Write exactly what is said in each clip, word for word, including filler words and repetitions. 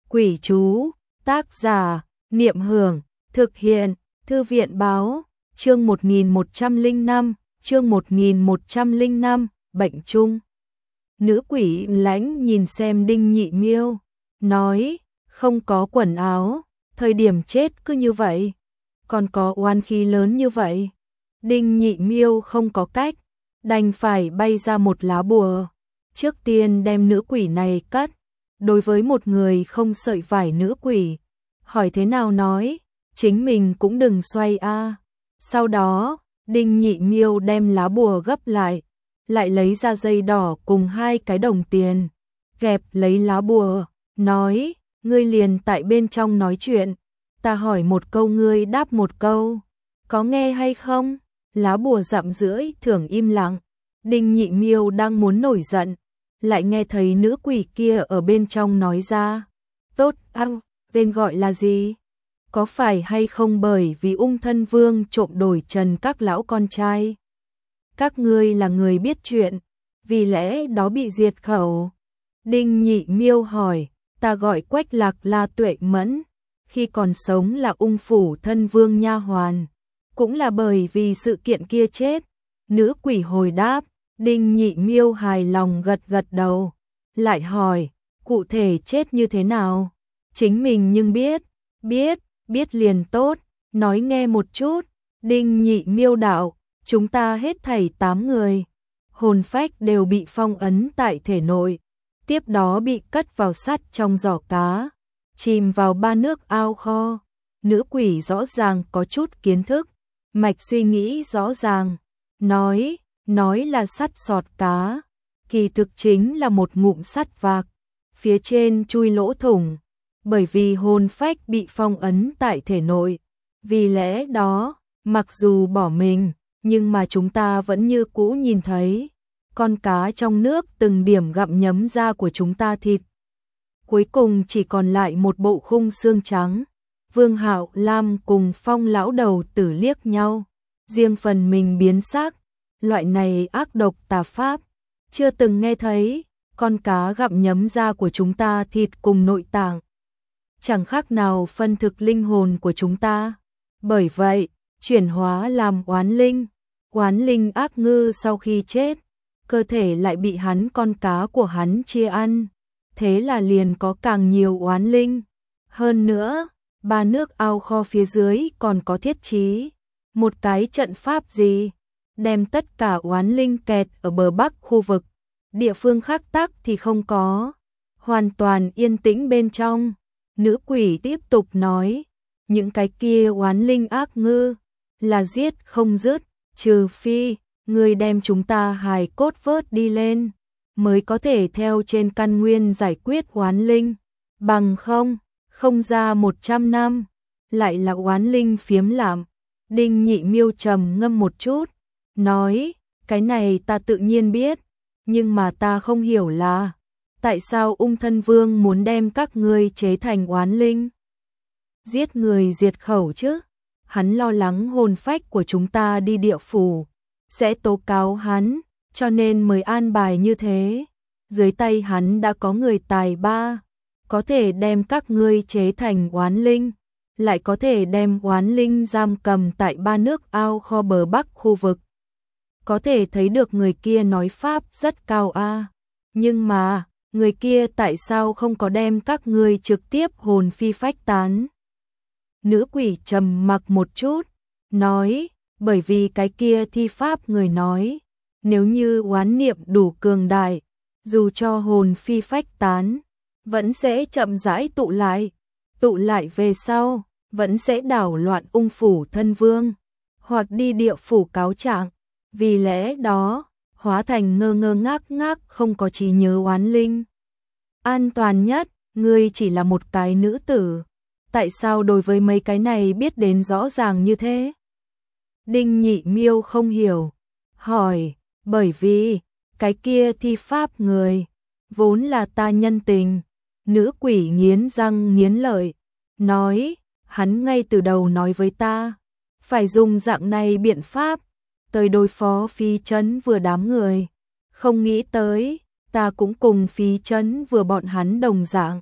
Quỷ chú, tác giả, Niệm Hưởng, thực hiện, Thư viện Báo, chương một nghìn một trăm lẻ năm, chương một nghìn một trăm lẻ năm, bệnh chung. Nữ quỷ lãnh nhìn xem Đinh Nhị Miêu, nói, không có quần áo, thời điểm chết cứ như vậy, còn có oan khí lớn như vậy. Đinh Nhị Miêu không có cách, đành phải bay ra một lá bùa, trước tiên đem nữ quỷ này cất. Đối với một người không sợi vải nữ quỷ, hỏi thế nào nói, chính mình cũng đừng xoay a. Sau đó, Đinh Nhị Miêu đem lá bùa gấp lại, lại lấy ra dây đỏ cùng hai cái đồng tiền, gẹp lấy lá bùa, nói, ngươi liền tại bên trong nói chuyện, ta hỏi một câu ngươi đáp một câu, có nghe hay không? Lá bùa dặm rưỡi thường im lặng, Đinh Nhị Miêu đang muốn nổi giận, lại nghe thấy nữ quỷ kia ở bên trong nói ra, tốt, ăn, tên gọi là gì? Có phải hay không bởi vì Ung Thân Vương trộm đổi trần các lão con trai? Các ngươi là người biết chuyện, vì lẽ đó bị diệt khẩu. Đinh Nhị Miêu hỏi, ta gọi Quách Lạc là Tuệ Mẫn, khi còn sống là Ung Phủ Thân Vương nha hoàn, cũng là bởi vì sự kiện kia chết. Nữ quỷ hồi đáp, Đinh Nhị Miêu hài lòng gật gật đầu, lại hỏi, cụ thể chết như thế nào? Chính mình nhưng biết, biết, biết liền tốt, nói nghe một chút. Đinh Nhị Miêu đạo, chúng ta hết thảy tám người, hồn phách đều bị phong ấn tại thể nội, tiếp đó bị cất vào sắt trong giỏ cá, chìm vào ba nước ao kho. Nữ quỷ rõ ràng có chút kiến thức, mạch suy nghĩ rõ ràng, nói, nói là sắt sọt cá, kỳ thực chính là một ngụm sắt vạc, phía trên chui lỗ thủng, bởi vì hồn phách bị phong ấn tại thể nội, vì lẽ đó, mặc dù bỏ mình, nhưng mà chúng ta vẫn như cũ nhìn thấy, con cá trong nước từng điểm gặm nhấm da của chúng ta thịt. Cuối cùng chỉ còn lại một bộ khung xương trắng. Vương Hạo Lam cùng Phong lão đầu tử liếc nhau, riêng phần mình biến sắc, loại này ác độc tà pháp, chưa từng nghe thấy, con cá gặm nhấm da của chúng ta thịt cùng nội tạng, chẳng khác nào phân thực linh hồn của chúng ta. Bởi vậy, chuyển hóa làm oán linh, oán linh ác ngư sau khi chết, cơ thể lại bị hắn con cá của hắn chia ăn, thế là liền có càng nhiều oán linh. Hơn nữa, ba nước ao kho phía dưới còn có thiết trí một cái trận pháp gì, đem tất cả oán linh kẹt ở bờ bắc khu vực, địa phương khác tắc thì không có, hoàn toàn yên tĩnh bên trong. Nữ quỷ tiếp tục nói, những cái kia oán linh ác ngư là giết không dứt, trừ phi người đem chúng ta hài cốt vớt đi lên, mới có thể theo trên căn nguyên giải quyết oán linh, bằng không, không ra một trăm năm, lại là oán linh phiếm lạm. Đinh Nhị Miêu trầm ngâm một chút, nói, cái này ta tự nhiên biết, nhưng mà ta không hiểu là, tại sao Ung Thân Vương muốn đem các ngươi chế thành oán linh? Giết người diệt khẩu chứ, hắn lo lắng hồn phách của chúng ta đi địa phủ, sẽ tố cáo hắn, cho nên mới an bài như thế. Dưới tay hắn đã có người tài ba, có thể đem các ngươi chế thành oán linh, lại có thể đem oán linh giam cầm tại ba nước ao kho bờ bắc khu vực. Có thể thấy được người kia nói pháp rất cao a. Nhưng mà, người kia tại sao không có đem các ngươi trực tiếp hồn phi phách tán? Nữ quỷ trầm mặc một chút, nói, bởi vì cái kia thi pháp người nói, nếu như oán niệm đủ cường đại, dù cho hồn phi phách tán, vẫn sẽ chậm rãi tụ lại, tụ lại về sau, vẫn sẽ đảo loạn Ung Phủ Thân Vương, hoặc đi địa phủ cáo trạng. Vì lẽ đó, hóa thành ngơ ngơ ngác ngác không có trí nhớ oán linh. An toàn nhất, ngươi chỉ là một cái nữ tử, tại sao đối với mấy cái này biết đến rõ ràng như thế? Đinh Nhị Miêu không hiểu, hỏi, bởi vì, cái kia thi pháp người, vốn là ta nhân tình. Nữ quỷ nghiến răng nghiến lợi, nói, hắn ngay từ đầu nói với ta, phải dùng dạng này biện pháp, tới đối phó Phi Trấn vừa đám người. Không nghĩ tới, ta cũng cùng Phi Trấn vừa bọn hắn đồng dạng,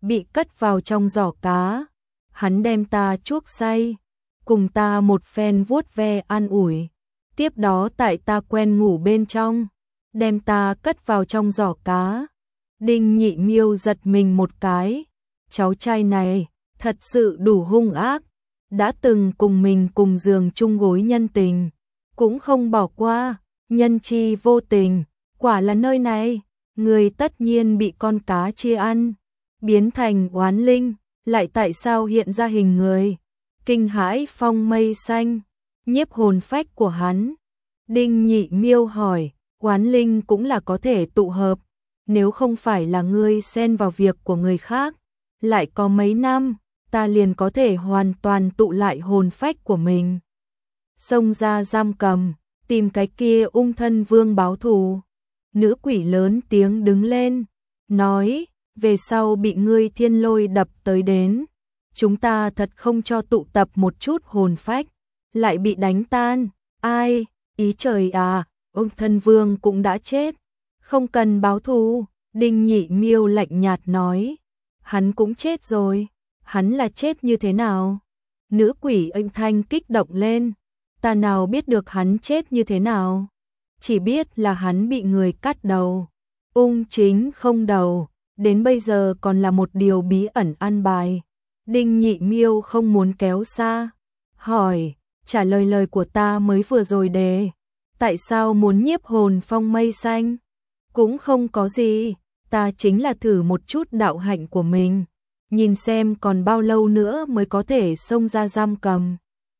bị cất vào trong giỏ cá. Hắn đem ta chuốc say, cùng ta một phen vuốt ve an ủi. Tiếp đó tại ta quen ngủ bên trong, đem ta cất vào trong giỏ cá. Đinh Nhị Miêu giật mình một cái, cháu trai này thật sự đủ hung ác, đã từng cùng mình cùng giường chung gối nhân tình, cũng không bỏ qua, nhân chi vô tình, quả là nơi này, người tất nhiên bị con cá chia ăn, biến thành oán linh, lại tại sao hiện ra hình người, kinh hãi Phong Mây Xanh, nhiếp hồn phách của hắn. Đinh Nhị Miêu hỏi, oán linh cũng là có thể tụ hợp, nếu không phải là ngươi xen vào việc của người khác, lại có mấy năm, ta liền có thể hoàn toàn tụ lại hồn phách của mình. Xông ra giam cầm, tìm cái kia ung thân vương báo thù. Nữ quỷ lớn tiếng đứng lên, nói, về sau bị ngươi thiên lôi đập tới đến, chúng ta thật không cho tụ tập một chút hồn phách, lại bị đánh tan, ai, ý trời à, ung thân vương cũng đã chết, không cần báo thù. Đinh Nhị Miêu lạnh nhạt nói, hắn cũng chết rồi, hắn là chết như thế nào? Nữ quỷ âm thanh kích động lên, ta nào biết được hắn chết như thế nào, chỉ biết là hắn bị người cắt đầu, ung chính không đầu, đến bây giờ còn là một điều bí ẩn an bài. Đinh Nhị Miêu không muốn kéo xa, hỏi, trả lời lời của ta mới vừa rồi đề, tại sao muốn nhiếp hồn Phong Mây Xanh? Cũng không có gì, ta chính là thử một chút đạo hạnh của mình, nhìn xem còn bao lâu nữa mới có thể xông ra giam cầm.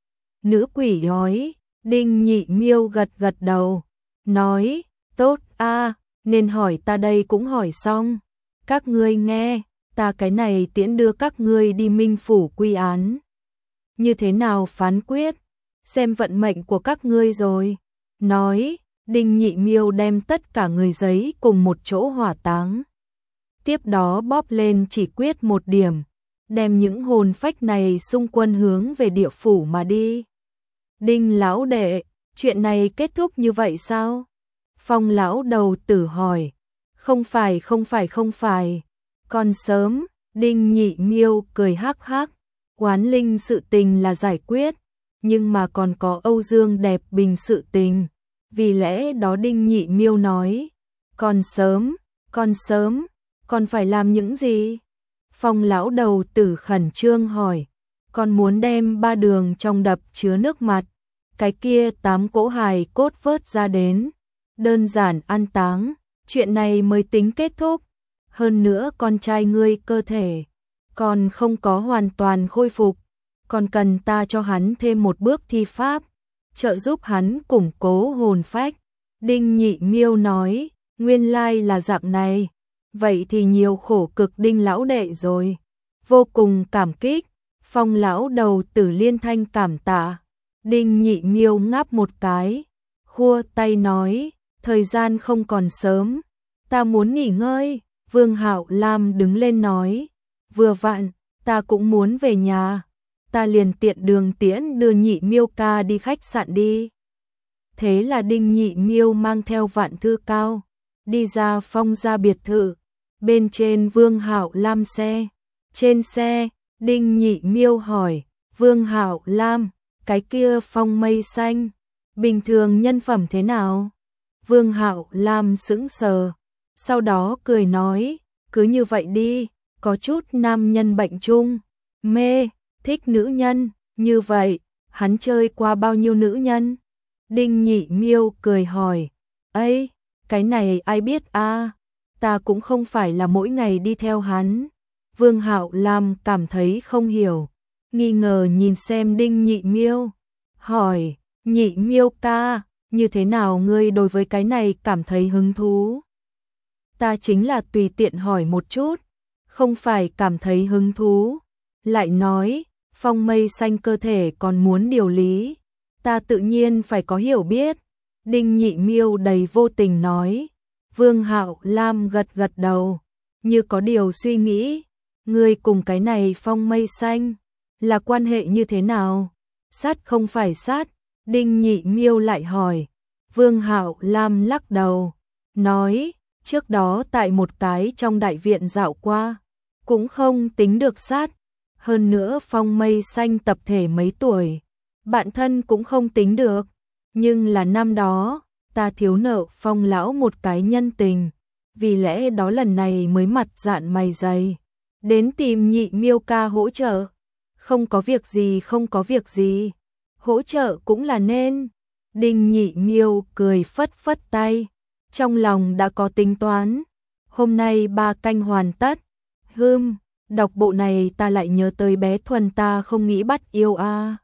Nữ quỷ nói, Đinh Nhị Miêu gật gật đầu, nói, tốt a, nên hỏi ta đây cũng hỏi xong, các ngươi nghe, ta cái này tiễn đưa các ngươi đi minh phủ quy án. Như thế nào phán quyết, xem vận mệnh của các ngươi rồi. Nói, Đinh Nhị Miêu đem tất cả người giấy cùng một chỗ hỏa táng. Tiếp đó bóp lên chỉ quyết một điểm, đem những hồn phách này xung quân hướng về địa phủ mà đi. Đinh lão đệ, chuyện này kết thúc như vậy sao? Phong lão đầu tử hỏi. Không phải không phải không phải, còn sớm. Đinh Nhị Miêu cười hắc hắc, oán linh sự tình là giải quyết, nhưng mà còn có Âu Dương Đẹp Bình sự tình. Vì lẽ đó Đinh Nhị Miêu nói, còn sớm, còn sớm, còn phải làm những gì? Phong lão đầu tử khẩn trương hỏi, còn muốn đem ba đường trong đập chứa nước mặt, cái kia tám cỗ hài cốt vớt ra đến, đơn giản an táng, chuyện này mới tính kết thúc. Hơn nữa con trai ngươi cơ thể còn không có hoàn toàn khôi phục, còn cần ta cho hắn thêm một bước thi pháp, trợ giúp hắn củng cố hồn phách. Đinh Nhị Miêu nói, nguyên lai là dạng này, vậy thì nhiều khổ cực Đinh lão đệ rồi, vô cùng cảm kích. Phong lão đầu tử liên thanh cảm tạ. Đinh Nhị Miêu ngáp một cái, khua tay nói, thời gian không còn sớm, ta muốn nghỉ ngơi. Vương Hạo Lam đứng lên nói, vừa vặn, ta cũng muốn về nhà, ta liền tiện đường tiễn đưa Nhị Miêu ca đi khách sạn đi. Thế là Đinh Nhị Miêu mang theo Vạn Thư Cao, đi ra Phong gia biệt thự, bên trên Vương Hạo Lam xe. Trên xe, Đinh Nhị Miêu hỏi, Vương Hạo Lam, cái kia Phong Mây Xanh, bình thường nhân phẩm thế nào? Vương Hạo Lam sững sờ, sau đó cười nói, cứ như vậy đi, có chút nam nhân bệnh chung, mê, thích nữ nhân, như vậy, hắn chơi qua bao nhiêu nữ nhân? Đinh Nhị Miêu cười hỏi, ấy, cái này ai biết a, ta cũng không phải là mỗi ngày đi theo hắn. Vương Hạo Lam cảm thấy không hiểu, nghi ngờ nhìn xem Đinh Nhị Miêu, hỏi, Nhị Miêu ca, như thế nào ngươi đối với cái này cảm thấy hứng thú? Ta chính là tùy tiện hỏi một chút, không phải cảm thấy hứng thú. Lại nói, Phong Mây Xanh cơ thể còn muốn điều lý, ta tự nhiên phải có hiểu biết. Đinh Nhị Miêu đầy vô tình nói. Vương Hạo Lam gật gật đầu, như có điều suy nghĩ, ngươi cùng cái này Phong Mây Xanh là quan hệ như thế nào? Sát không phải sát? Đinh Nhị Miêu lại hỏi. Vương Hạo Lam lắc đầu, nói, trước đó tại một cái trong đại viện dạo qua, cũng không tính được sát. Hơn nữa Phong Mây Xanh tập thể mấy tuổi, bạn thân cũng không tính được. Nhưng là năm đó, ta thiếu nợ Phong lão một cái nhân tình, vì lẽ đó lần này mới mặt dạn mày dày, đến tìm Nhị Miêu ca hỗ trợ. Không có việc gì, không có việc gì, hỗ trợ cũng là nên. Đinh Nhị Miêu cười phất phất tay, trong lòng đã có tính toán. Hôm nay ba canh hoàn tất. Hừm, đọc bộ này ta lại nhớ tới bé Thuần, ta không nghĩ bắt yêu a. À.